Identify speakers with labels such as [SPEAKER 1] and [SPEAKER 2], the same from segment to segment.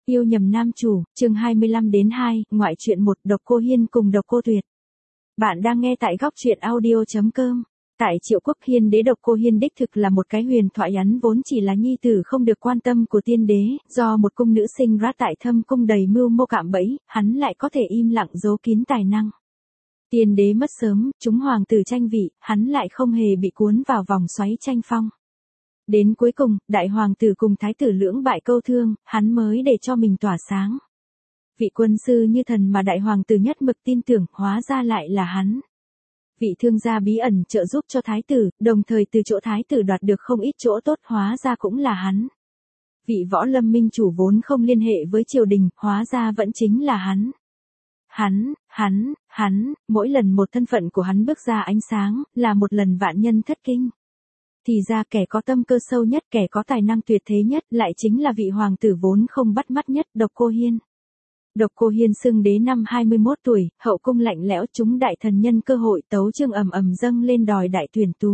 [SPEAKER 1] Yêu nhầm nam chủ, chương 25-2, ngoại truyện 1, Độc Cô Hiên cùng Độc Cô Tuyệt. Bạn đang nghe tại góc truyện audio.com. Tại Triệu Quốc Hiên đế Độc Cô Hiên đích thực là một cái huyền thoại, hắn vốn chỉ là nhi tử không được quan tâm của tiên đế, do một cung nữ sinh ra tại Thâm cung đầy mưu mô cạm bẫy, hắn lại có thể im lặng giấu kín tài năng. Tiên đế mất sớm, chúng hoàng tử tranh vị, hắn lại không hề bị cuốn vào vòng xoáy tranh phong. Đến cuối cùng, đại hoàng tử cùng thái tử lưỡng bại câu thương, hắn mới để cho mình tỏa sáng. Vị quân sư như thần mà đại hoàng tử nhất mực tin tưởng, hóa ra lại là hắn. Vị thương gia bí ẩn trợ giúp cho thái tử, đồng thời từ chỗ thái tử đoạt được không ít chỗ tốt, hóa ra cũng là hắn. Vị võ lâm minh chủ vốn không liên hệ với triều đình, hóa ra vẫn chính là hắn. Hắn, mỗi lần một thân phận của hắn bước ra ánh sáng, là một lần vạn nhân thất kinh. Thì ra kẻ có tâm cơ sâu nhất, kẻ có tài năng tuyệt thế nhất, lại chính là vị hoàng tử vốn không bắt mắt nhất, Độc Cô Hiên. Độc Cô Hiên xưng đế năm 21 tuổi, hậu cung lạnh lẽo, chúng đại thần nhân cơ hội tấu chương ầm ầm dâng lên đòi đại tuyển tú.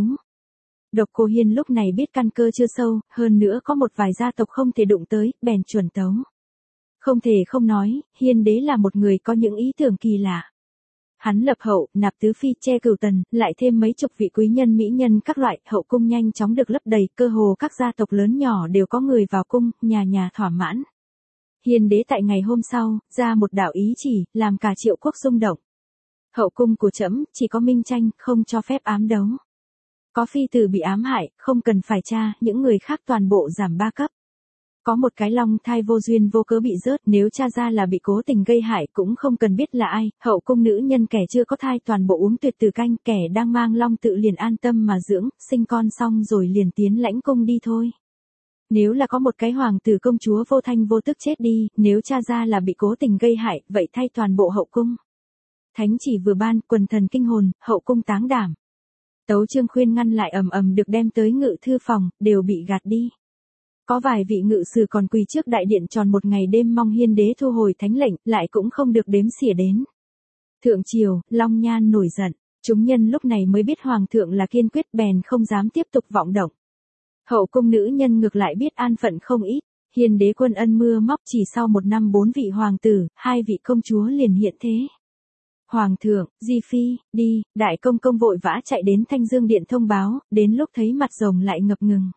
[SPEAKER 1] Độc Cô Hiên lúc này biết căn cơ chưa sâu, hơn nữa có một vài gia tộc không thể đụng tới, bèn chuẩn tấu. Không thể không nói, Hiên đế là một người có những ý tưởng kỳ lạ. Hắn lập hậu, nạp tứ phi, che cửu tần, lại thêm mấy chục vị quý nhân mỹ nhân các loại, hậu cung nhanh chóng được lấp đầy, cơ hồ các gia tộc lớn nhỏ đều có người vào cung, nhà nhà thỏa mãn. Hiên đế tại ngày hôm sau, ra một đạo ý chỉ, làm cả Triệu quốc rung động. Hậu cung của trẫm chỉ có minh tranh, không cho phép ám đấu. Có phi tử bị ám hại, không cần phải tra, những người khác toàn bộ giảm 3 cấp. Có một cái long thai vô duyên vô cớ bị rớt, nếu tra ra là bị cố tình gây hại cũng không cần biết là ai, hậu cung nữ nhân kẻ chưa có thai toàn bộ uống tuyệt tử canh, kẻ đang mang long tự liền an tâm mà dưỡng, sinh con xong rồi liền tiến lãnh cung đi thôi. Nếu là có một cái hoàng tử công chúa vô thanh vô tức chết đi, nếu tra ra là bị cố tình gây hại, vậy thay toàn bộ hậu cung. Thánh chỉ vừa ban, quần thần kinh hồn, hậu cung táng đảm. Tấu chương khuyên ngăn lại ầm ầm được đem tới ngự thư phòng, đều bị gạt đi. Có vài vị ngự sử còn quỳ trước đại điện tròn một ngày đêm mong Hiên đế thu hồi thánh lệnh, lại cũng không được đếm xỉa đến. Thượng triều, Long Nhan nổi giận, chúng nhân lúc này mới biết hoàng thượng là kiên quyết, bèn không dám tiếp tục vọng động. Hậu cung nữ nhân ngược lại biết an phận không ít, Hiên đế quân ân mưa móc, chỉ sau 1 năm 4 vị hoàng tử, 2 vị công chúa liền hiện thế. Hoàng thượng, Di Phi, đi, đại công công vội vã chạy đến Thanh Dương điện thông báo, đến lúc thấy mặt rồng lại ngập ngừng.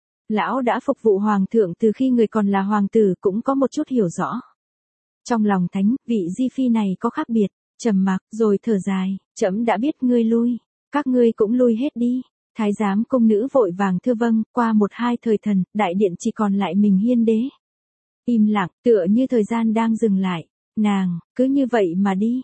[SPEAKER 1] Lão đã phục vụ hoàng thượng từ khi người còn là hoàng tử, cũng có một chút hiểu rõ. Trong lòng thánh, vị Di Phi này có khác biệt, trầm mặc, rồi thở dài, trẫm đã biết, ngươi lui, các ngươi cũng lui hết đi. Thái giám cung nữ vội vàng thưa vâng, qua 1-2 thời thần, đại điện chỉ còn lại mình Hiên đế. Im lặng, tựa như thời gian đang dừng lại, nàng, cứ như vậy mà đi,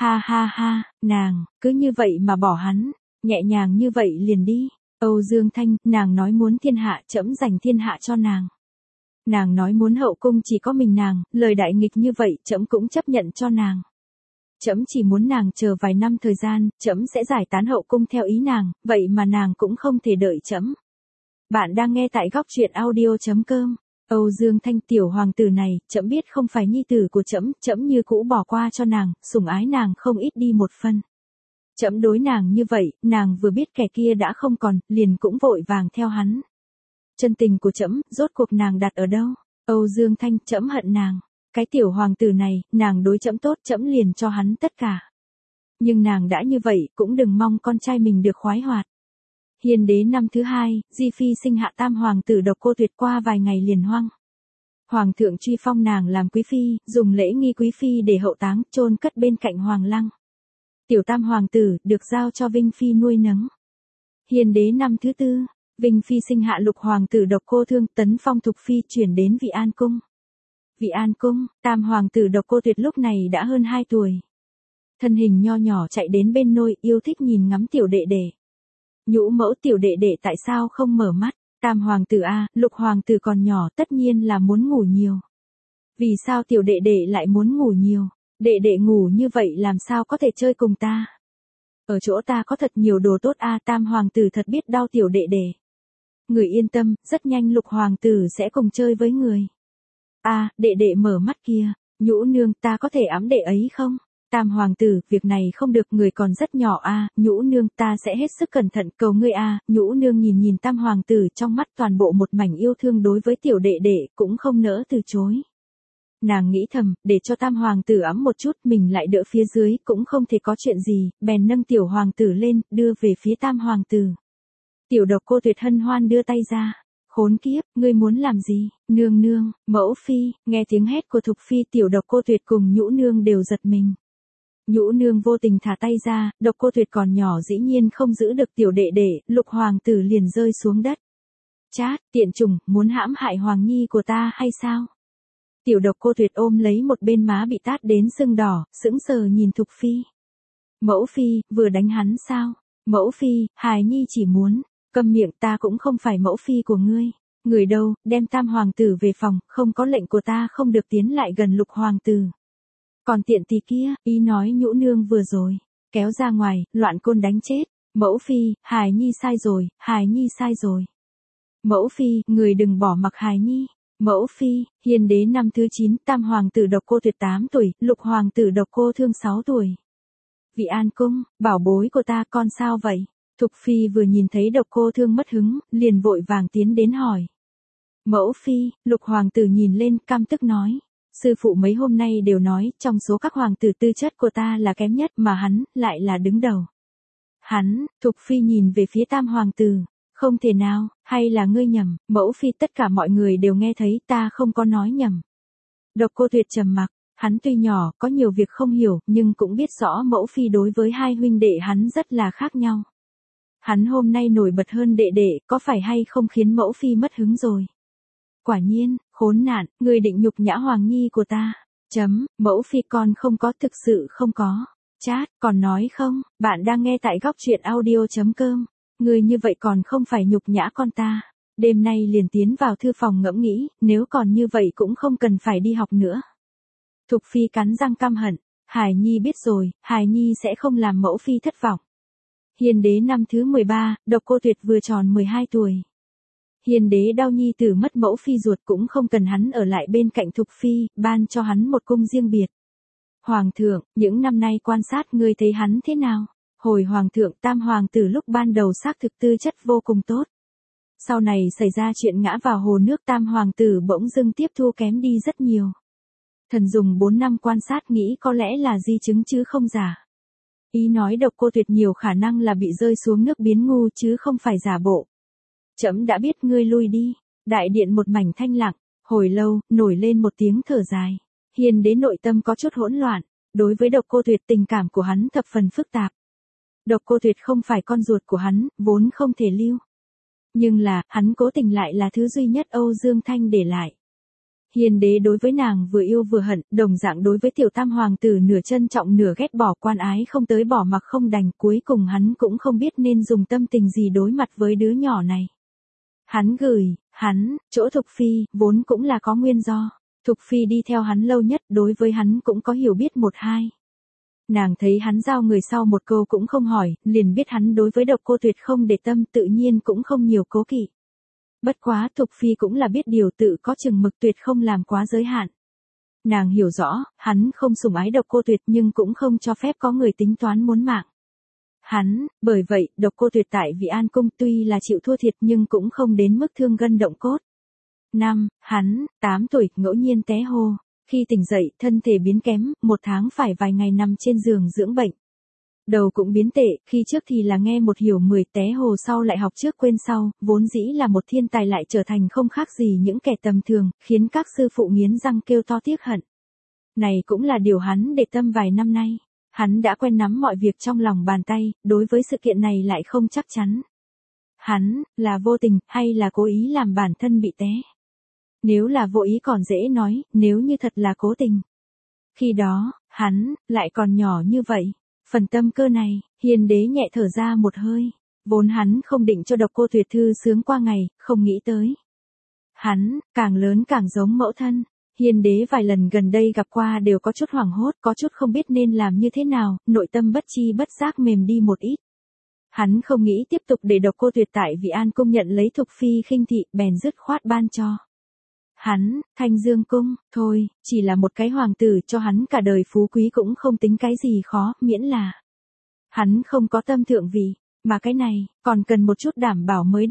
[SPEAKER 1] ha, nàng, cứ như vậy mà bỏ hắn, nhẹ nhàng như vậy liền đi. Âu Dương Thanh, nàng nói muốn thiên hạ, trẫm dành thiên hạ cho nàng. Nàng nói muốn hậu cung chỉ có mình nàng, lời đại nghịch như vậy, trẫm cũng chấp nhận cho nàng. Trẫm chỉ muốn nàng chờ vài năm thời gian, trẫm sẽ giải tán hậu cung theo ý nàng, vậy mà nàng cũng không thể đợi trẫm. Bạn đang nghe tại góc truyện audio.com. Âu Dương Thanh, tiểu hoàng tử này, trẫm biết không phải nhi tử của trẫm, trẫm như cũ bỏ qua cho nàng, sủng ái nàng không ít đi một phân. Trẫm đối nàng như vậy, nàng vừa biết kẻ kia đã không còn, liền cũng vội vàng theo hắn. Chân tình của trẫm, rốt cuộc nàng đặt ở đâu? Âu Dương Thanh, trẫm hận nàng. Cái tiểu hoàng tử này, nàng đối trẫm tốt, trẫm liền cho hắn tất cả. Nhưng nàng đã như vậy, cũng đừng mong con trai mình được khoái hoạt. Hiên đế năm thứ 2, Di Phi sinh hạ tam hoàng tử Độc Cô Tuyệt, qua vài ngày liền hoang. Hoàng thượng truy phong nàng làm quý phi, dùng lễ nghi quý phi để hậu táng, chôn cất bên cạnh hoàng lăng. Tiểu tam hoàng tử, được giao cho Vinh Phi nuôi nấng. Hiên đế năm thứ 4, Vinh Phi sinh hạ lục hoàng tử Độc Cô Thương, tấn phong Thục Phi, chuyển đến Vị An Cung. Vị An Cung, tam hoàng tử Độc Cô Tuyệt lúc này đã hơn 2 tuổi. Thân hình nho nhỏ chạy đến bên nôi, yêu thích nhìn ngắm tiểu đệ đệ. Nhũ mẫu, tiểu đệ đệ tại sao không mở mắt? Tam hoàng tử a, lục hoàng tử còn nhỏ, tất nhiên là muốn ngủ nhiều. Vì sao tiểu đệ đệ lại muốn ngủ nhiều? Đệ đệ ngủ như vậy làm sao có thể chơi cùng ta? Ở chỗ ta có thật nhiều đồ tốt a, tam hoàng tử thật biết đau tiểu đệ đệ. Người yên tâm, rất nhanh lục hoàng tử sẽ cùng chơi với người. A, đệ đệ mở mắt kia, nhũ nương, ta có thể ẵm đệ ấy không? Tam hoàng tử, việc này không được, người còn rất nhỏ a, nhũ nương, ta sẽ hết sức cẩn thận, cầu ngươi a. Nhũ nương nhìn tam hoàng tử, trong mắt toàn bộ một mảnh yêu thương đối với tiểu đệ đệ, cũng không nỡ từ chối. Nàng nghĩ thầm, để cho tam hoàng tử ấm một chút, mình lại đỡ phía dưới, cũng không thể có chuyện gì, bèn nâng tiểu hoàng tử lên, đưa về phía tam hoàng tử. Tiểu Độc Cô Tuyệt hân hoan đưa tay ra. Khốn kiếp, ngươi muốn làm gì? Nương nương, mẫu phi, nghe tiếng hét của Thục phi, Tiểu Độc Cô Tuyệt cùng Nhũ nương đều giật mình. Nhũ nương vô tình thả tay ra, Độc Cô Tuyệt còn nhỏ dĩ nhiên không giữ được tiểu đệ đệ, Lục hoàng tử liền rơi xuống đất. Chát, tiện chủng, muốn hãm hại hoàng nhi của ta hay sao? Tiểu Độc Cô Tuyệt ôm lấy một bên má bị tát đến sưng đỏ, sững sờ nhìn Thục phi. Mẫu phi, vừa đánh hắn sao? Mẫu phi, hài nhi chỉ muốn, câm miệng, ta cũng không phải mẫu phi của ngươi. Người đâu, đem tam hoàng tử về phòng, không có lệnh của ta không được tiến lại gần Lục hoàng tử. Còn tiện tỳ kia, ý nói Nhũ nương vừa rồi, kéo ra ngoài, loạn côn đánh chết. Mẫu phi, hài nhi sai rồi, hài nhi sai rồi. Mẫu phi, người đừng bỏ mặc hài nhi. Mẫu phi, Hiền đế năm thứ 9, tam hoàng tử Độc Cô Tuyệt 8 tuổi, Lục hoàng tử Độc Cô Thương 6 tuổi. Vị An cung, bảo bối của ta con sao vậy? Thục phi vừa nhìn thấy Độc Cô Thương mất hứng, liền vội vàng tiến đến hỏi. Mẫu phi, Lục hoàng tử nhìn lên, căm tức nói. Sư phụ mấy hôm nay đều nói, trong số các hoàng tử tư chất của ta là kém nhất mà hắn, lại là đứng đầu. Hắn, Thục phi nhìn về phía tam hoàng tử. Không thể nào, hay là ngươi nhầm, mẫu phi, tất cả mọi người đều nghe thấy, ta không có nói nhầm. Độc Cô Tuyệt trầm mặc, hắn tuy nhỏ, có nhiều việc không hiểu, nhưng cũng biết rõ mẫu phi đối với hai huynh đệ hắn rất là khác nhau. Hắn hôm nay nổi bật hơn đệ đệ, có phải hay không khiến mẫu phi mất hứng rồi? Quả nhiên, khốn nạn, ngươi định nhục nhã hoàng nhi của ta. Mẫu phi con không có, thực sự không có. Chát, còn nói không, bạn đang nghe tại góc truyện audio.com. Ngươi như vậy còn không phải nhục nhã con ta. Đêm nay liền tiến vào thư phòng ngẫm nghĩ, nếu còn như vậy cũng không cần phải đi học nữa. Thục phi cắn răng căm hận, Hải nhi biết rồi, Hải nhi sẽ không làm mẫu phi thất vọng. Hiền đế năm thứ 13, Độc Cô Tuyệt vừa tròn 12 tuổi. Hiền đế đau nhi tử mất mẫu phi ruột cũng không cần hắn ở lại bên cạnh Thục phi, ban cho hắn một cung riêng biệt. Hoàng thượng, những năm nay quan sát ngươi thấy hắn thế nào? Hồi hoàng thượng, tam hoàng tử lúc ban đầu xác thực tư chất vô cùng tốt. Sau này xảy ra chuyện ngã vào hồ nước, tam hoàng tử bỗng dưng tiếp thu kém đi rất nhiều. Thần dùng 4 năm quan sát nghĩ có lẽ là di chứng chứ không giả. Ý nói Độc Cô Tuyệt nhiều khả năng là bị rơi xuống nước biến ngu chứ không phải giả bộ. Trẫm đã biết, ngươi lui đi. Đại điện một mảnh thanh lặng, hồi lâu, nổi lên một tiếng thở dài. Hiền đế nội tâm có chút hỗn loạn, đối với Độc Cô Tuyệt tình cảm của hắn thập phần phức tạp. Độc Cô Tuyệt không phải con ruột của hắn, vốn không thể lưu. Nhưng là, hắn cố tình lại là thứ duy nhất Âu Dương Thanh để lại. Hiền đế đối với nàng vừa yêu vừa hận, đồng dạng đối với tiểu tam hoàng tử nửa trân trọng nửa ghét bỏ, quan ái không tới bỏ mặc không đành, cuối cùng hắn cũng không biết nên dùng tâm tình gì đối mặt với đứa nhỏ này. Chỗ Thục phi, vốn cũng là có nguyên do. Thục phi đi theo hắn lâu nhất, đối với hắn cũng có hiểu biết một hai. Nàng thấy hắn giao người sau một câu cũng không hỏi, liền biết hắn đối với Độc Cô Tuyệt không để tâm, tự nhiên cũng không nhiều cố kỵ. Bất quá Thục phi cũng là biết điều, tự có chừng mực, tuyệt không làm quá giới hạn. Nàng hiểu rõ, hắn không sủng ái Độc Cô Tuyệt nhưng cũng không cho phép có người tính toán muốn mạng. Bởi vậy, Độc Cô Tuyệt tại Vị An Cung tuy là chịu thua thiệt nhưng cũng không đến mức thương gân động cốt. 8 tuổi, ngẫu nhiên té hồ. Khi tỉnh dậy, thân thể biến kém, 1 tháng phải vài ngày nằm trên giường dưỡng bệnh. Đầu cũng biến tệ, khi trước thì là nghe một hiểu 10, té hồ sau lại học trước quên sau, vốn dĩ là một thiên tài lại trở thành không khác gì những kẻ tầm thường, khiến các sư phụ nghiến răng kêu to tiếc hận. Này cũng là điều hắn để tâm vài năm nay. Hắn đã quen nắm mọi việc trong lòng bàn tay, đối với sự kiện này lại không chắc chắn. Hắn, là vô tình, hay là cố ý làm bản thân bị té? Nếu là vô ý còn dễ nói, nếu như thật là cố tình. Khi đó, hắn, lại còn nhỏ như vậy. Phần tâm cơ này, hiền đế nhẹ thở ra một hơi. Vốn hắn không định cho Độc Cô Tuyệt thư sướng qua ngày, không nghĩ tới. Hắn, càng lớn càng giống mẫu thân. Hiền đế vài lần gần đây gặp qua đều có chút hoảng hốt, có chút không biết nên làm như thế nào, nội tâm bất chi bất giác mềm đi một ít. Hắn không nghĩ tiếp tục để Độc Cô Tuyệt tại Vị An Cung nhận lấy Thục phi khinh thị, bèn dứt khoát ban cho. Thanh Dương Cung, thôi, chỉ là một cái hoàng tử, cho hắn cả đời phú quý cũng không tính cái gì khó, miễn là hắn không có tâm thượng vị, mà cái này, còn cần một chút đảm bảo mới được.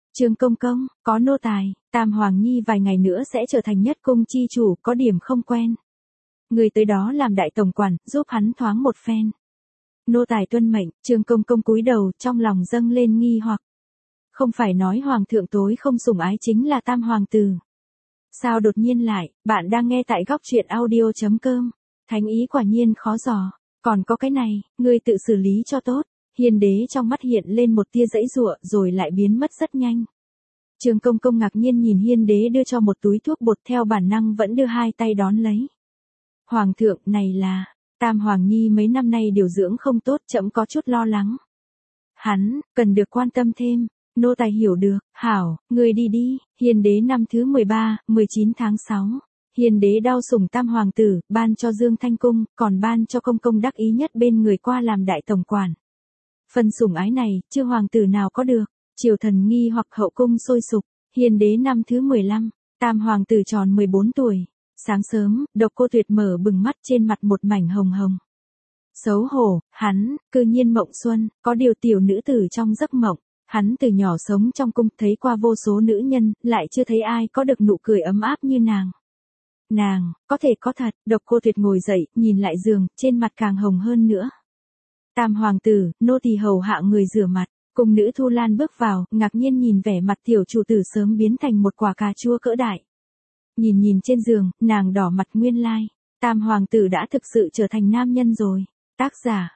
[SPEAKER 1] Trương Công Công, có nô tài, Tam Hoàng Nhi vài ngày nữa sẽ trở thành nhất cung chi chủ, có điểm không quen. Người tới đó làm đại tổng quản, giúp hắn thoáng một phen. Nô tài tuân mệnh, Trương Công Công cúi đầu, trong lòng dâng lên nghi hoặc. Không phải nói hoàng thượng tối không sủng ái chính là Tam Hoàng tử. Sao đột nhiên lại, bạn đang nghe tại góc truyện audio.com. Thánh ý quả nhiên khó dò. Còn có cái này, ngươi tự xử lý cho tốt. Hiền đế trong mắt hiện lên một tia giãy giụa rồi lại biến mất rất nhanh. Trương Công Công ngạc nhiên nhìn hiên đế đưa cho một túi thuốc bột, theo bản năng vẫn đưa hai tay đón lấy. Hoàng thượng, này là, Tam Hoàng Nhi mấy năm nay điều dưỡng không tốt, trẫm có chút lo lắng. Hắn, cần được quan tâm thêm. Nô tài hiểu được, hảo, người đi đi. Hiền đế năm thứ 13, 19 tháng 6. Hiền đế đau sủng Tam Hoàng tử, ban cho Dương Thanh Cung, còn ban cho Công Công đắc ý nhất bên người qua làm đại tổng quản. Phần sủng ái này, chưa hoàng tử nào có được. Triều thần nghi hoặc hậu cung sôi sục. Hiền đế năm thứ 15, Tam Hoàng tử tròn 14 tuổi. Sáng sớm, Độc Cô Tuyệt mở bừng mắt, trên mặt một mảnh hồng hồng. Xấu hổ, hắn, cư nhiên mộng xuân, có điều tiểu nữ tử trong giấc mộng. Hắn từ nhỏ sống trong cung, thấy qua vô số nữ nhân, lại chưa thấy ai có được nụ cười ấm áp như nàng. Nàng, có thể có thật. Độc Cô Tuyệt ngồi dậy, nhìn lại giường, trên mặt càng hồng hơn nữa. Tam Hoàng tử, nô tỳ hầu hạ người rửa mặt. Cung nữ Thu Lan bước vào, ngạc nhiên nhìn vẻ mặt tiểu chủ tử sớm biến thành một quả cà chua cỡ đại. Nhìn trên giường, nàng đỏ mặt nguyên lai. Tam Hoàng tử đã thực sự trở thành nam nhân rồi. Tác giả,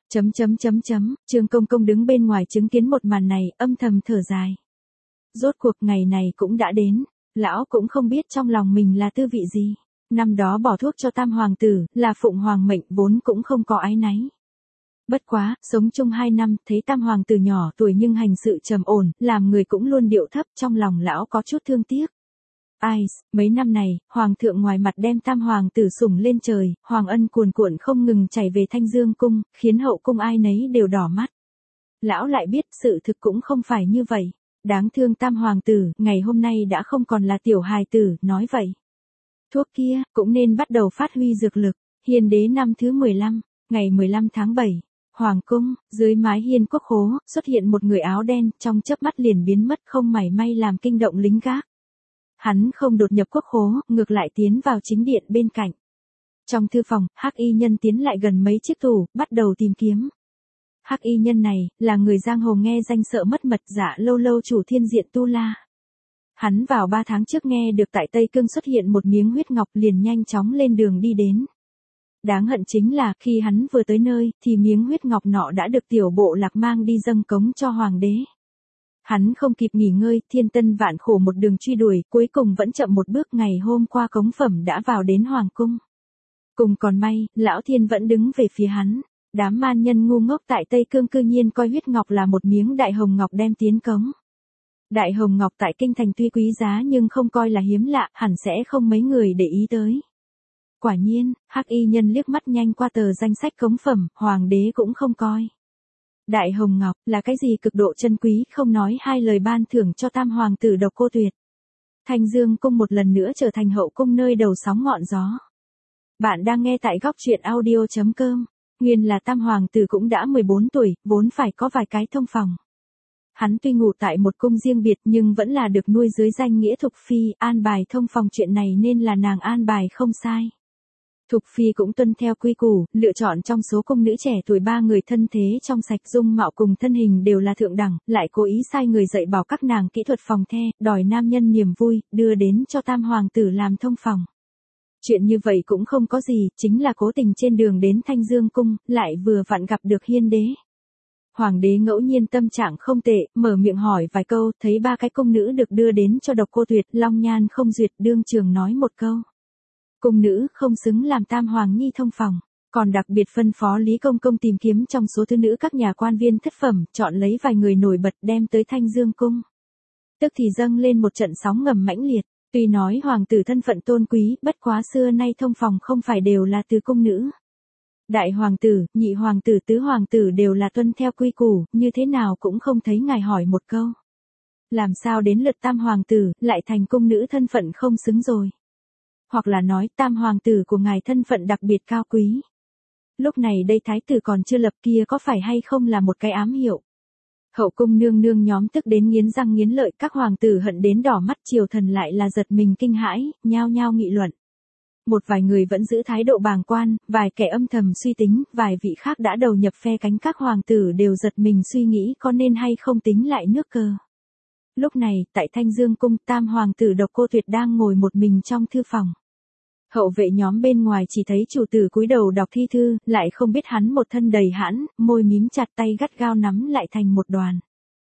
[SPEAKER 1] Trương Công Công đứng bên ngoài chứng kiến một màn này, âm thầm thở dài. Rốt cuộc ngày này cũng đã đến, lão cũng không biết trong lòng mình là tư vị gì. Năm đó bỏ thuốc cho Tam Hoàng tử, là phụng hoàng mệnh, vốn cũng không có áy náy. Bất quá, sống chung 2 năm, thấy Tam Hoàng tử nhỏ tuổi nhưng hành sự trầm ổn, làm người cũng luôn điệu thấp, trong lòng lão có chút thương tiếc. Ai, mấy năm này, Hoàng thượng ngoài mặt đem Tam Hoàng tử sủng lên trời, Hoàng ân cuồn cuộn không ngừng chảy về Thanh Dương cung, khiến hậu cung ai nấy đều đỏ mắt. Lão lại biết sự thực cũng không phải như vậy. Đáng thương Tam Hoàng tử, ngày hôm nay đã không còn là tiểu hài tử, nói vậy. Thuốc kia, cũng nên bắt đầu phát huy dược lực. Hiền đế năm thứ 15, ngày 15 tháng 7. Hoàng cung, dưới mái hiên quốc khố, xuất hiện một người áo đen, trong chớp mắt liền biến mất, không mảy may làm kinh động lính gác. Hắn không đột nhập quốc khố, ngược lại tiến vào chính điện bên cạnh. Trong thư phòng, Hắc y nhân tiến lại gần mấy chiếc tủ, bắt đầu tìm kiếm. Hắc y nhân này, là người giang hồ nghe danh sợ mất mật, Dạ Lâu Lâu chủ Thiên Diện Tu La. Hắn vào 3 tháng trước nghe được tại Tây Cương xuất hiện một miếng huyết ngọc, liền nhanh chóng lên đường đi đến. Đáng hận chính là, khi hắn vừa tới nơi, thì miếng huyết ngọc nọ đã được tiểu bộ lạc mang đi dâng cống cho hoàng đế. Hắn không kịp nghỉ ngơi, thiên tân vạn khổ một đường truy đuổi, cuối cùng vẫn chậm một bước, ngày hôm qua cống phẩm đã vào đến hoàng cung. Cùng còn may, lão thiên vẫn đứng về phía hắn. Đám man nhân ngu ngốc tại Tây Cương cư nhiên coi huyết ngọc là một miếng đại hồng ngọc đem tiến cống. Đại hồng ngọc tại kinh thành tuy quý giá nhưng không coi là hiếm lạ, hẳn sẽ không mấy người để ý tới. Quả nhiên, Hắc y nhân liếc mắt nhanh qua tờ danh sách cống phẩm, hoàng đế cũng không coi. Đại hồng ngọc, là cái gì cực độ chân quý, không nói hai lời ban thưởng cho Tam Hoàng tử Độc Cô Tuyệt. Thanh Dương cung một lần nữa trở thành hậu cung nơi đầu sóng ngọn gió. Bạn đang nghe tại góc truyện audio.com. Nguyên là Tam Hoàng tử cũng đã 14 tuổi, vốn phải có vài cái thông phòng. Hắn tuy ngủ tại một cung riêng biệt nhưng vẫn là được nuôi dưới danh nghĩa Thục Phi, an bài thông phòng chuyện này nên là nàng an bài không sai. Thục Phi cũng tuân theo quy củ, lựa chọn trong số cung nữ trẻ tuổi 3 người thân thế trong sạch, dung mạo cùng thân hình đều là thượng đẳng, lại cố ý sai người dạy bảo các nàng kỹ thuật phòng the, đòi nam nhân niềm vui, đưa đến cho Tam Hoàng tử làm thông phòng. Chuyện như vậy cũng không có gì, chính là cố tình trên đường đến Thanh Dương cung, lại vừa vặn gặp được hiên đế. Hoàng đế ngẫu nhiên tâm trạng không tệ, mở miệng hỏi vài câu, thấy 3 cái cung nữ được đưa đến cho Độc Cô Tuyệt, long nhan không duyệt, đương trường nói một câu. Cung nữ không xứng làm Tam Hoàng Nhi thông phòng, còn đặc biệt phân phó Lý Công Công tìm kiếm trong số thư nữ các nhà quan viên thất phẩm, chọn lấy vài người nổi bật đem tới Thanh Dương cung. Tức thì dâng lên một trận sóng ngầm mãnh liệt, tuy nói hoàng tử thân phận tôn quý, bất quá xưa nay thông phòng không phải đều là từ cung nữ. Đại hoàng tử, nhị hoàng tử, tứ hoàng tử đều là tuân theo quy củ, như thế nào cũng không thấy ngài hỏi một câu. Làm sao đến lượt Tam Hoàng tử, lại thành cung nữ thân phận không xứng rồi. Hoặc là nói Tam Hoàng tử của ngài thân phận đặc biệt cao quý. Lúc này đây thái tử còn chưa lập kia có phải hay không là một cái ám hiệu. Hậu cung nương nương nhóm tức đến nghiến răng nghiến lợi, các hoàng tử hận đến đỏ mắt, triều thần lại là giật mình kinh hãi, nhao nhao nghị luận. Một vài người vẫn giữ thái độ bàng quan, vài kẻ âm thầm suy tính, vài vị khác đã đầu nhập phe cánh, các hoàng tử đều giật mình suy nghĩ có nên hay không tính lại nước cờ. Lúc này, tại Thanh Dương cung, tam hoàng tử Độc Cô Tuyệt đang ngồi một mình trong thư phòng. Hậu vệ nhóm bên ngoài chỉ thấy chủ tử cúi đầu đọc thi thư, lại không biết hắn một thân đầy hãn, môi mím chặt, tay gắt gao nắm lại thành một đoàn.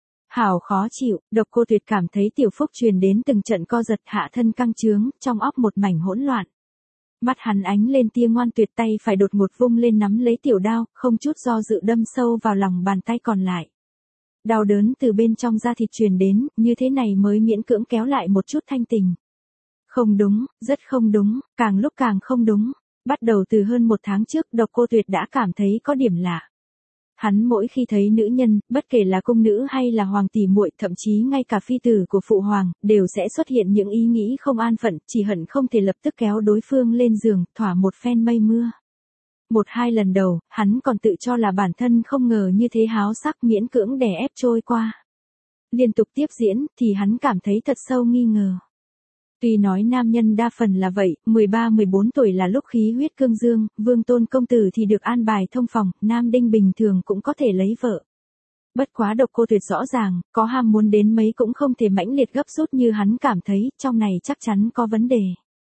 [SPEAKER 1] Hảo khó chịu, Độc Cô Tuyệt cảm thấy tiểu phúc truyền đến từng trận co giật, hạ thân căng trướng, trong óc một mảnh hỗn loạn. Mắt hắn ánh lên tia ngoan tuyệt, tay phải đột ngột vung lên nắm lấy tiểu đao, không chút do dự đâm sâu vào lòng bàn tay còn lại. Đau đớn từ bên trong da thịt truyền đến, như thế này mới miễn cưỡng kéo lại một chút thanh tình. Không đúng, rất không đúng, càng lúc càng không đúng. Bắt đầu từ hơn 1 tháng trước, Độc Cô Tuyệt đã cảm thấy có điểm lạ. Hắn mỗi khi thấy nữ nhân, bất kể là cung nữ hay là hoàng tỷ muội, thậm chí ngay cả phi tử của phụ hoàng, đều sẽ xuất hiện những ý nghĩ không an phận, chỉ hận không thể lập tức kéo đối phương lên giường, thỏa một phen mây mưa. 1-2 lần đầu, hắn còn tự cho là bản thân không ngờ như thế háo sắc, miễn cưỡng đè ép trôi qua. Liên tục tiếp diễn, thì hắn cảm thấy thật sâu nghi ngờ. Tuy nói nam nhân đa phần là vậy, 13-14 tuổi là lúc khí huyết cương dương, Vương Tôn công tử thì được an bài thông phòng, nam đinh bình thường cũng có thể lấy vợ. Bất quá Độc Cô Tuyệt rõ ràng, có ham muốn đến mấy cũng không thể mãnh liệt gấp rút như hắn cảm thấy, trong này chắc chắn có vấn đề.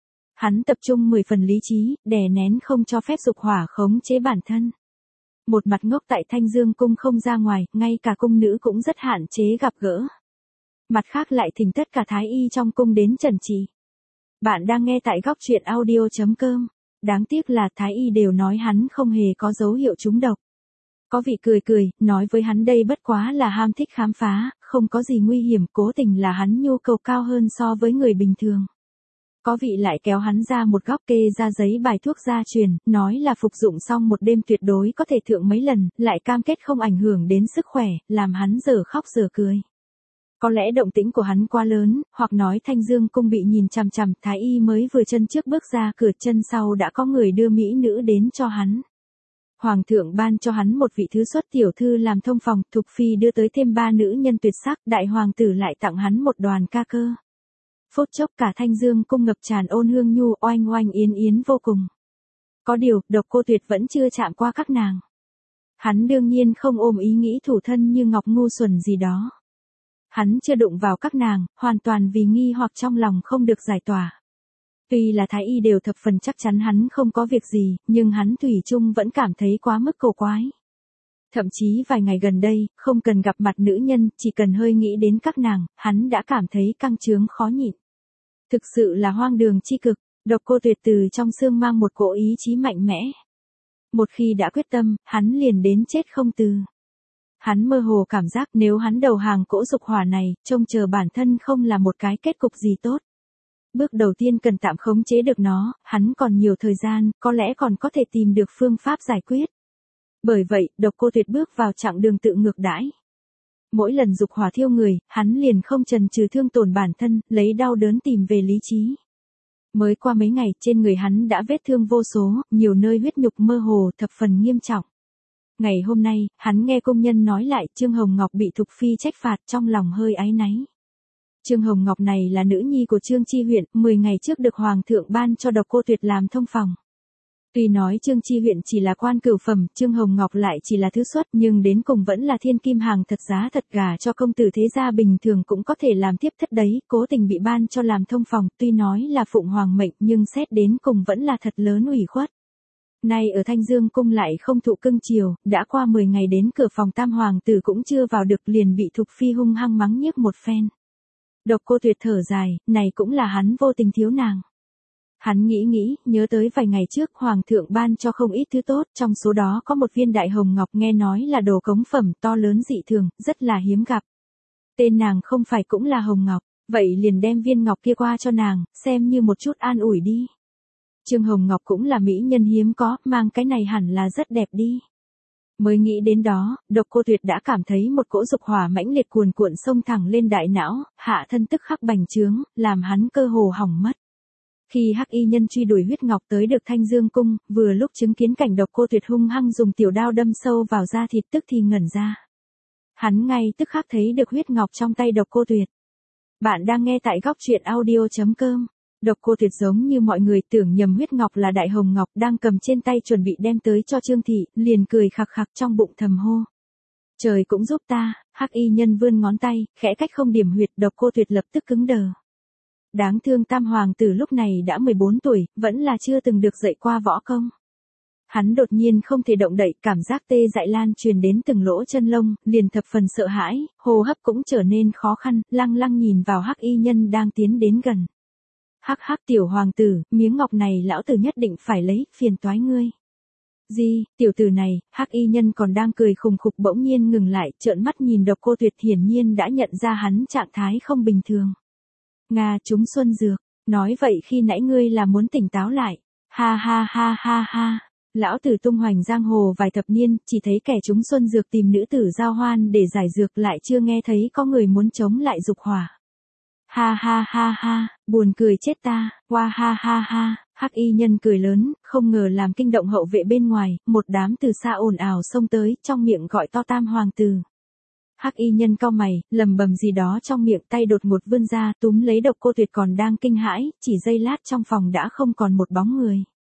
[SPEAKER 1] Hắn tập trung 10 phần lý trí, đè nén không cho phép dục hỏa khống chế bản thân. Một mặt ngốc tại Thanh Dương cung không ra ngoài, ngay cả cung nữ cũng rất hạn chế gặp gỡ. Mặt khác lại thỉnh tất cả thái y trong cung đến trần trị. Bạn đang nghe tại góc truyện audio.com. Đáng tiếc là thái y đều nói hắn không hề có dấu hiệu trúng độc. Có vị cười cười, nói với hắn đây bất quá là ham thích khám phá, không có gì nguy hiểm, cố tình là hắn nhu cầu cao hơn so với người bình thường. Có vị lại kéo hắn ra một góc, kê ra giấy bài thuốc gia truyền, nói là phục dụng xong một đêm tuyệt đối có thể thượng mấy lần, lại cam kết không ảnh hưởng đến sức khỏe, làm hắn giờ khóc giờ cười. Có lẽ động tĩnh của hắn quá lớn, hoặc nói Thanh Dương cung bị nhìn chằm chằm, thái y mới vừa chân trước bước ra cửa, chân sau đã có người đưa mỹ nữ đến cho hắn. Hoàng thượng ban cho hắn một vị thứ xuất tiểu thư làm thông phòng, Thục Phi đưa tới thêm 3 nữ nhân tuyệt sắc, đại hoàng tử lại tặng hắn một đoàn ca cơ. Phút chốc cả Thanh Dương cung ngập tràn ôn hương nhu, oanh oanh yến yến vô cùng. Có điều, Độc Cô Tuyệt vẫn chưa chạm qua các nàng. Hắn đương nhiên không ôm ý nghĩ thủ thân như ngọc ngu xuẩn gì đó. Hắn chưa đụng vào các nàng, hoàn toàn vì nghi hoặc trong lòng không được giải tỏa. Tuy là thái y đều thập phần chắc chắn hắn không có việc gì, nhưng hắn thủy chung vẫn cảm thấy quá mức cổ quái. Thậm chí vài ngày gần đây, không cần gặp mặt nữ nhân, chỉ cần hơi nghĩ đến các nàng, hắn đã cảm thấy căng chướng khó nhịn. Thực sự là hoang đường chi cực, Độc Cô Tuyệt từ trong xương mang một cỗ ý chí mạnh mẽ. Một khi đã quyết tâm, hắn liền đến chết không từ. Hắn mơ hồ cảm giác nếu hắn đầu hàng cỗ dục hỏa này, trông chờ bản thân không là một cái kết cục gì tốt. Bước đầu tiên cần tạm khống chế được nó, hắn còn nhiều thời gian, có lẽ còn có thể tìm được phương pháp giải quyết. Bởi vậy, Độc Cô Tuyệt bước vào chặng đường tự ngược đãi. Mỗi lần dục hỏa thiêu người, hắn liền không chần chừ thương tổn bản thân, lấy đau đớn tìm về lý trí. Mới qua mấy ngày, trên người hắn đã vết thương vô số, nhiều nơi huyết nhục mơ hồ, thập phần nghiêm trọng. Ngày hôm nay, hắn nghe công nhân nói lại, Trương Hồng Ngọc bị Thục Phi trách phạt, trong lòng hơi áy náy. Trương Hồng Ngọc này là nữ nhi của Trương Chi Huyện, 10 ngày trước được Hoàng thượng ban cho Độc Cô Tuyệt làm thông phòng. Tuy nói Trương Chi Huyện chỉ là quan cửu phẩm, Trương Hồng Ngọc lại chỉ là thứ xuất, nhưng đến cùng vẫn là thiên kim hàng thật giá thật, gả cho công tử thế gia bình thường cũng có thể làm tiếp thất đấy, cố tình bị ban cho làm thông phòng, tuy nói là phụng hoàng mệnh nhưng xét đến cùng vẫn là thật lớn ủy khuất. Nay ở Thanh Dương cung lại không thụ cưng chiều, đã qua 10 ngày đến cửa phòng tam hoàng tử cũng chưa vào được, liền bị Thục Phi hung hăng mắng nhiếc một phen. Độc Cô Tuyệt thở dài, này cũng là hắn vô tình thiếu nàng. Hắn nghĩ, nhớ tới vài ngày trước Hoàng thượng ban cho không ít thứ tốt, trong số đó có một viên đại hồng ngọc nghe nói là đồ cống phẩm to lớn dị thường, rất là hiếm gặp. Tên nàng không phải cũng là hồng ngọc, vậy liền đem viên ngọc kia qua cho nàng, xem như một chút an ủi đi. Trương Hồng Ngọc cũng là mỹ nhân hiếm có, mang cái này hẳn là rất đẹp đi. Mới nghĩ đến đó, Độc Cô Tuyệt đã cảm thấy một cỗ dục hỏa mãnh liệt cuồn cuộn xông thẳng lên đại não, hạ thân tức khắc bành trướng, làm hắn cơ hồ hỏng mất. Khi hắc y nhân truy đuổi huyết ngọc tới được Thanh Dương cung, vừa lúc chứng kiến cảnh Độc Cô Tuyệt hung hăng dùng tiểu đao đâm sâu vào da thịt, tức thì ngẩn ra. Hắn ngay tức khắc thấy được huyết ngọc trong tay Độc Cô Tuyệt. Bạn đang nghe tại góc truyện audio.com. Độc Cô Tuyệt giống như mọi người tưởng nhầm huyết ngọc là đại hồng ngọc đang cầm trên tay chuẩn bị đem tới cho Trương Thị, liền cười khặc khặc trong bụng thầm hô. Trời cũng giúp ta, Hắc Y Nhân vươn ngón tay, khẽ cách không điểm huyệt, Độc Cô Tuyệt lập tức cứng đờ. Đáng thương Tam Hoàng tử lúc này đã 14 tuổi, vẫn là chưa từng được dạy qua võ công. Hắn đột nhiên không thể động đậy, cảm giác tê dại lan truyền đến từng lỗ chân lông, liền thập phần sợ hãi, hô hấp cũng trở nên khó khăn, lăng lăng nhìn vào Hắc Y Nhân đang tiến đến gần. Hắc hắc tiểu hoàng tử, miếng ngọc này lão tử nhất định phải lấy, phiền toái ngươi. Gì, tiểu tử này, Hắc Y Nhân còn đang cười khùng khục bỗng nhiên ngừng lại, trợn mắt nhìn Độc Cô Tuyệt, hiển nhiên đã nhận ra hắn trạng thái không bình thường. Nga chúng xuân dược, nói vậy khi nãy ngươi là muốn tỉnh táo lại. Ha ha ha ha ha. Lão tử tung hoành giang hồ vài thập niên, chỉ thấy kẻ chúng xuân dược tìm nữ tử giao hoan để giải dược, lại chưa nghe thấy có người muốn chống lại dục hỏa. Ha ha ha ha, buồn cười chết ta, qua ha ha ha. Hắc Y Nhân cười lớn, không ngờ làm kinh động hậu vệ bên ngoài, một đám từ xa ồn ào xông tới, trong miệng gọi to Tam Hoàng tử. Hắc Y Nhân cau mày, lầm bầm gì đó trong miệng, tay đột ngột vươn ra, túm lấy Độc Cô Tuyệt còn đang kinh hãi, chỉ giây lát trong phòng đã không còn một bóng người.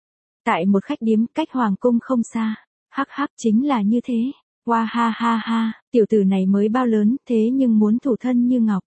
[SPEAKER 1] Tại một khách điếm cách hoàng cung không xa, hắc hắc chính là như thế. Hoa ha ha ha, tiểu tử này mới bao lớn, thế nhưng muốn thủ thân như ngọc.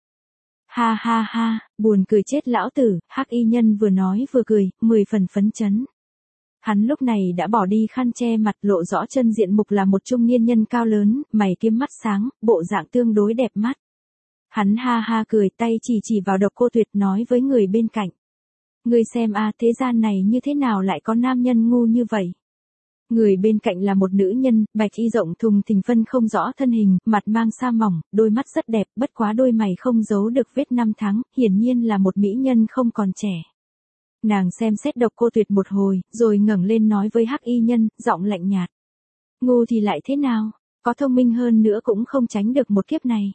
[SPEAKER 1] Ha ha ha, buồn cười chết lão tử, Hắc Y Nhân vừa nói vừa cười, 10 phần phấn chấn. Hắn lúc này đã bỏ đi khăn che mặt, lộ rõ chân diện mục là một trung niên nhân cao lớn, mày kiếm mắt sáng, bộ dạng tương đối đẹp mắt. Hắn ha ha cười, tay chỉ vào Độc Cô Tuyệt, nói với người bên cạnh. Người xem a, thế gian này như thế nào lại có nam nhân ngu như vậy? Người bên cạnh là một nữ nhân, bạch y rộng thùng thình, phân không rõ thân hình, mặt mang sa mỏng, đôi mắt rất đẹp, bất quá đôi mày không giấu được vết năm tháng, hiển nhiên là một mỹ nhân không còn trẻ. Nàng xem xét Độc Cô Tuyệt một hồi, rồi ngẩng lên nói với Hắc Y Nhân, giọng lạnh nhạt. Ngu thì lại thế nào, có thông minh hơn nữa cũng không tránh được một kiếp này.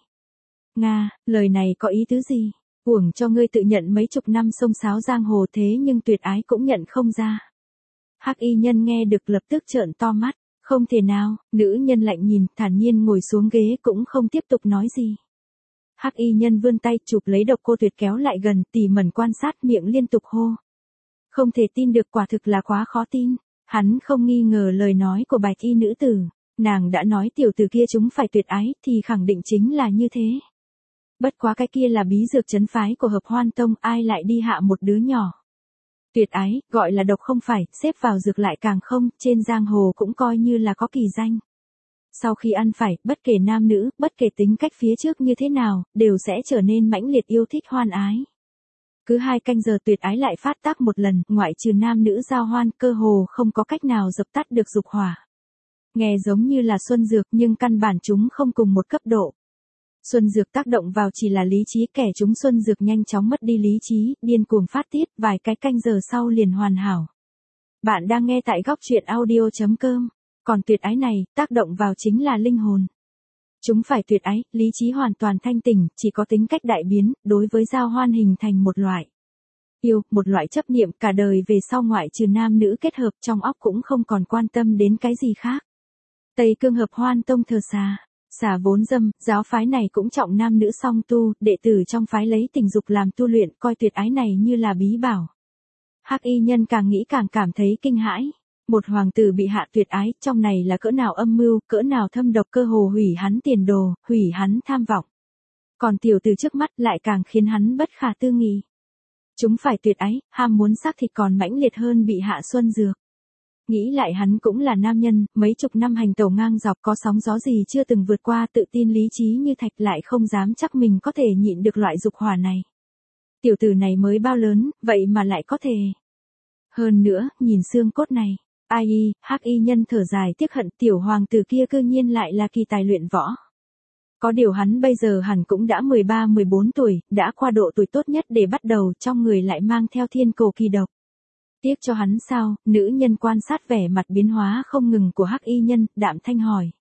[SPEAKER 1] Nga, lời này có ý tứ gì? Uổng cho ngươi tự nhận mấy chục năm xông xáo giang hồ, thế nhưng tuyệt ái cũng nhận không ra. Hắc Y Nhân nghe được lập tức trợn to mắt, không thể nào, nữ nhân lạnh nhìn, thản nhiên ngồi xuống ghế cũng không tiếp tục nói gì. Hắc Y Nhân vươn tay chụp lấy Độc Cô Tuyệt kéo lại gần, tỉ mẩn quan sát, miệng liên tục hô. Không thể tin được, quả thực là quá khó tin. Hắn không nghi ngờ lời nói của bạch y nữ tử, nàng đã nói tiểu tử kia chúng phải tuyệt ái, thì khẳng định chính là như thế. Bất quá cái kia là bí dược trấn phái của Hợp Hoan Tông, ai lại đi hạ một đứa nhỏ. Tuyệt ái, gọi là độc không phải, xếp vào dược lại càng không, trên giang hồ cũng coi như là có kỳ danh. Sau khi ăn phải, bất kể nam nữ, bất kể tính cách phía trước như thế nào, đều sẽ trở nên mãnh liệt yêu thích hoan ái. Cứ 2 canh giờ tuyệt ái lại phát tác một lần, ngoại trừ nam nữ giao hoan, cơ hồ không có cách nào dập tắt được dục hỏa. Nghe giống như là xuân dược nhưng căn bản chúng không cùng một cấp độ. Xuân dược tác động vào chỉ là lý trí, kẻ chúng xuân dược nhanh chóng mất đi lý trí, điên cuồng phát tiết, vài cái canh giờ sau liền hoàn hảo. Bạn đang nghe tại góc truyện audio.com. Còn tuyệt ái này, tác động vào chính là linh hồn. Chúng phải tuyệt ái, lý trí hoàn toàn thanh tỉnh, chỉ có tính cách đại biến, đối với giao hoan hình thành một loại yêu, một loại chấp niệm, cả đời về sau ngoại trừ nam nữ kết hợp, trong óc cũng không còn quan tâm đến cái gì khác. Tây Cương Hợp Hoan Tông thờ xà. Xà vốn dâm, giáo phái này cũng trọng nam nữ song tu, đệ tử trong phái lấy tình dục làm tu luyện, coi tuyệt ái này như là bí bảo. Hắc Y Nhân càng nghĩ càng cảm thấy kinh hãi. Một hoàng tử bị hạ tuyệt ái, trong này là cỡ nào âm mưu, cỡ nào thâm độc, cơ hồ hủy hắn tiền đồ, hủy hắn tham vọng. Còn tiểu tử trước mắt lại càng khiến hắn bất khả tư nghị. Chúng phải tuyệt ái, ham muốn xác thịt còn mãnh liệt hơn bị hạ xuân dược. Nghĩ lại hắn cũng là nam nhân, mấy chục năm hành tẩu ngang dọc, có sóng gió gì chưa từng vượt qua, tự tin lý trí như thạch, lại không dám chắc mình có thể nhịn được loại dục hỏa này. Tiểu tử này mới bao lớn, vậy mà lại có thể. Hơn nữa, nhìn xương cốt này. Ai y, Hắc Y Nhân thở dài tiếc hận, tiểu hoàng tử kia cư nhiên lại là kỳ tài luyện võ. Có điều hắn bây giờ hẳn cũng đã 13-14 tuổi, đã qua độ tuổi tốt nhất để bắt đầu, trong người lại mang theo thiên cổ kỳ độc. Tiếc cho hắn sao? Nữ nhân quan sát vẻ mặt biến hóa không ngừng của Hắc Y Nhân, đạm thanh hỏi.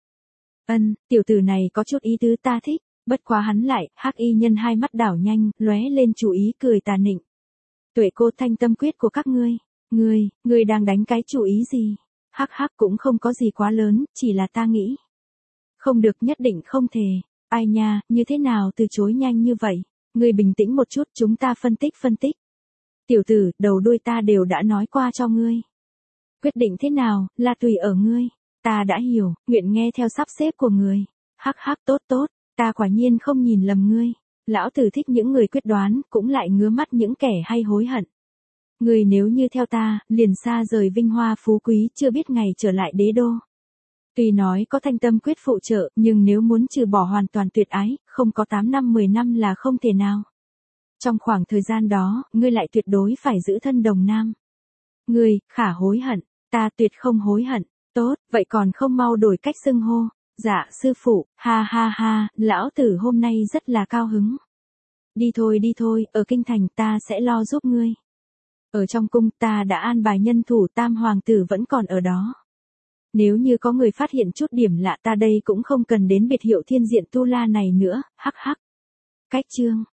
[SPEAKER 1] Tiểu tử này có chút ý tứ ta thích, bất quá hắn lại, Hắc Y Nhân hai mắt đảo nhanh, lóe lên chủ ý cười tà nịnh. Tuệ cô thanh tâm quyết của các ngươi. Ngươi đang đánh cái chủ ý gì? Hắc hắc cũng không có gì quá lớn, chỉ là ta nghĩ. Không được, nhất định không thể. Ai nha, như thế nào từ chối nhanh như vậy? Ngươi bình tĩnh một chút, chúng ta phân tích. Tiểu tử, đầu đuôi ta đều đã nói qua cho ngươi. Quyết định thế nào, là tùy ở ngươi. Ta đã hiểu, nguyện nghe theo sắp xếp của ngươi. Hắc hắc, tốt, ta quả nhiên không nhìn lầm ngươi. Lão tử thích những người quyết đoán, cũng lại ngứa mắt những kẻ hay hối hận. Ngươi nếu như theo ta, liền xa rời vinh hoa phú quý, chưa biết ngày trở lại đế đô. Tuy nói có thanh tâm quyết phụ trợ, nhưng nếu muốn trừ bỏ hoàn toàn tuyệt ái, không có 8 năm 10 năm là không thể nào. Trong khoảng thời gian đó, ngươi lại tuyệt đối phải giữ thân đồng nam. Ngươi, khả hối hận, ta tuyệt không hối hận. Tốt, vậy còn không mau đổi cách xưng hô. Dạ, sư phụ, ha, lão tử hôm nay rất là cao hứng. Đi thôi, ở kinh thành ta sẽ lo giúp ngươi. Ở trong cung ta đã an bài nhân thủ, tam hoàng tử vẫn còn ở đó. Nếu như có người phát hiện chút điểm lạ ta đây cũng không cần đến biệt hiệu thiên diện tu la này nữa, hắc hắc. Cách chương